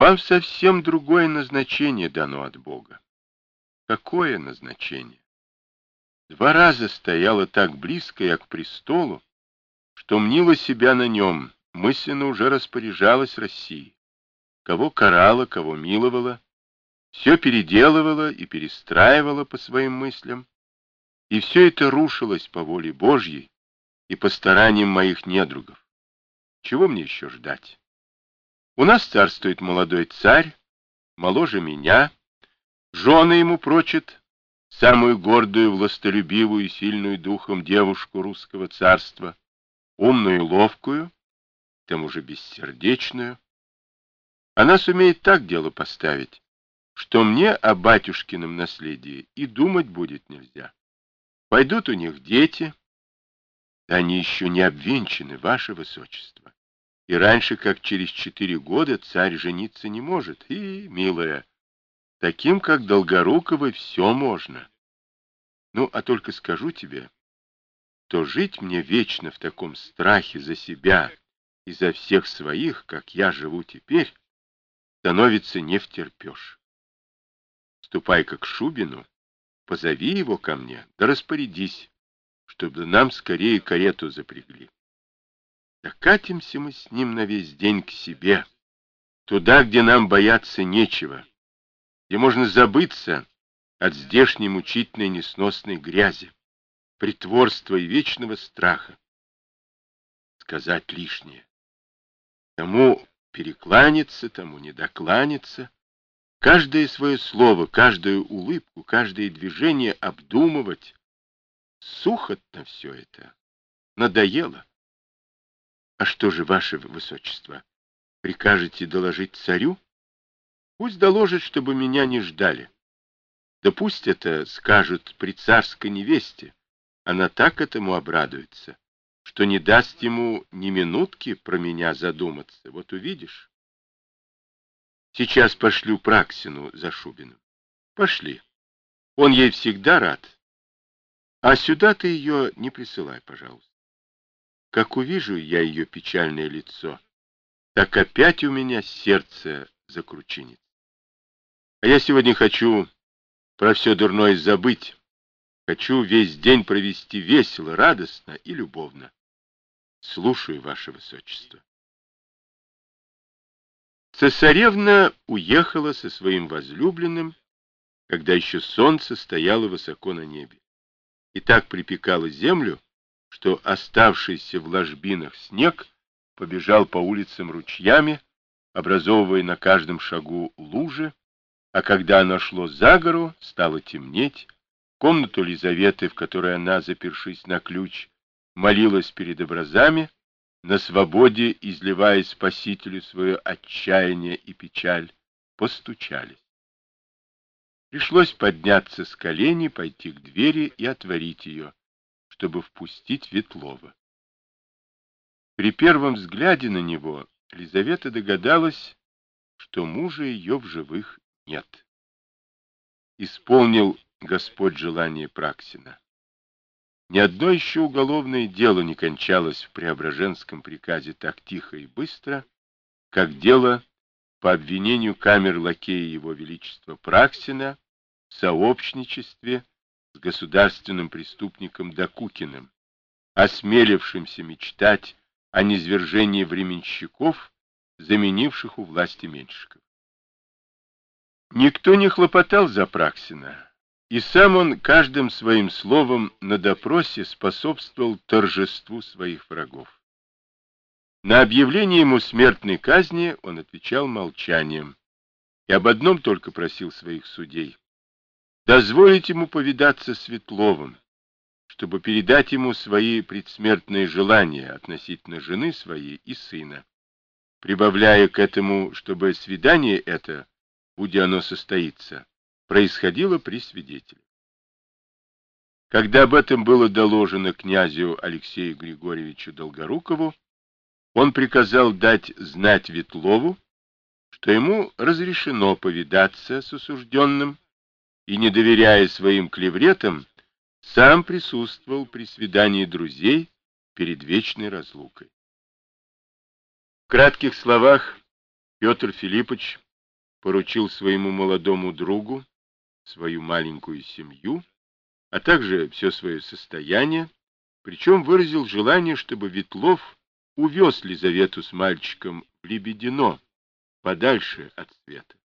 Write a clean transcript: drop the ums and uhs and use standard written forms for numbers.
Вам совсем другое назначение дано от Бога. Какое назначение? 2 раза стояла так близко я к престолу, что мнила себя на нем, мысленно уже распоряжалась Россией. Кого карала, кого миловала, все переделывала и перестраивала по своим мыслям, и все это рушилось по воле Божьей и по стараниям моих недругов. Чего мне еще ждать? У нас царствует молодой царь, моложе меня, жены ему прочат, самую гордую, властолюбивую и сильную духом девушку русского царства, умную и ловкую, к тому же бессердечную. Она сумеет так дело поставить, что мне о батюшкином наследии и думать будет нельзя. Пойдут у них дети, они еще не обвенчаны, ваше высочество. И раньше, как через 4 года, царь жениться не может. И, милая, таким, как Долгоруковый, все можно. Ну, а только скажу тебе, то жить мне вечно в таком страхе за себя и за всех своих, как я живу теперь, становится невтерпеж. Ступай-ка к Шубину, позови его ко мне, да распорядись, чтобы нам скорее карету запрягли. Да катимся мы с ним на весь день к себе, туда, где нам бояться нечего, где можно забыться от здешней мучительной несносной грязи, притворства и вечного страха. Сказать лишнее. Тому перекланяться, тому не докланяться, каждое свое слово, каждую улыбку, каждое движение обдумывать. Сухотно все это. Надоело. А что же, ваше высочество, прикажете доложить царю? Пусть доложит, чтобы меня не ждали. Да пусть это скажут при царской невесте. Она так этому обрадуется, что не даст ему ни минутки про меня задуматься. Вот увидишь. Сейчас пошлю Праксину за Шубиным. Пошли. Он ей всегда рад. А сюда ты ее не присылай, пожалуйста. Как увижу я ее печальное лицо, так опять у меня сердце закручинит. А я сегодня хочу про все дурное забыть. Хочу весь день провести весело, радостно и любовно. Слушаю, ваше высочество. Цесаревна уехала со своим возлюбленным, когда еще солнце стояло высоко на небе, и так припекало землю, что оставшийся в ложбинах снег побежал по улицам ручьями, образовывая на каждом шагу лужи, а когда оно шло за гору, стало темнеть. Комнату Лизаветы, в которой она, запершись на ключ, молилась перед образами, на свободе, изливая Спасителю свое отчаяние и печаль, постучались. Пришлось подняться с коленей, пойти к двери и отворить ее, чтобы впустить Ветлова. При первом взгляде на него Лизавета догадалась, что мужа ее в живых нет. Исполнил Господь желание Праксина. Ни одно еще уголовное дело не кончалось в Преображенском приказе так тихо и быстро, как дело по обвинению камер-лакея Его Величества Праксина в сообщничестве с государственным преступником Докукиным, осмелившимся мечтать о низвержении временщиков, заменивших у власти Меньшиков. Никто не хлопотал за Праксина, и сам он каждым своим словом на допросе способствовал торжеству своих врагов. На объявление ему смертной казни он отвечал молчанием и об одном только просил своих судей: дозволить ему повидаться с Ветловым, чтобы передать ему свои предсмертные желания относительно жены своей и сына, прибавляя к этому, чтобы свидание это, будь оно состоится, происходило при свидетеле. Когда об этом было доложено князю Алексею Григорьевичу Долгорукову, он приказал дать знать Ветлову, что ему разрешено повидаться с осужденным, и, не доверяя своим клевретам, сам присутствовал при свидании друзей перед вечной разлукой. В кратких словах Петр Филиппович поручил своему молодому другу свою маленькую семью, а также все свое состояние, причем выразил желание, чтобы Ветлов увез Лизавету с мальчиком в Лебедино, подальше от света.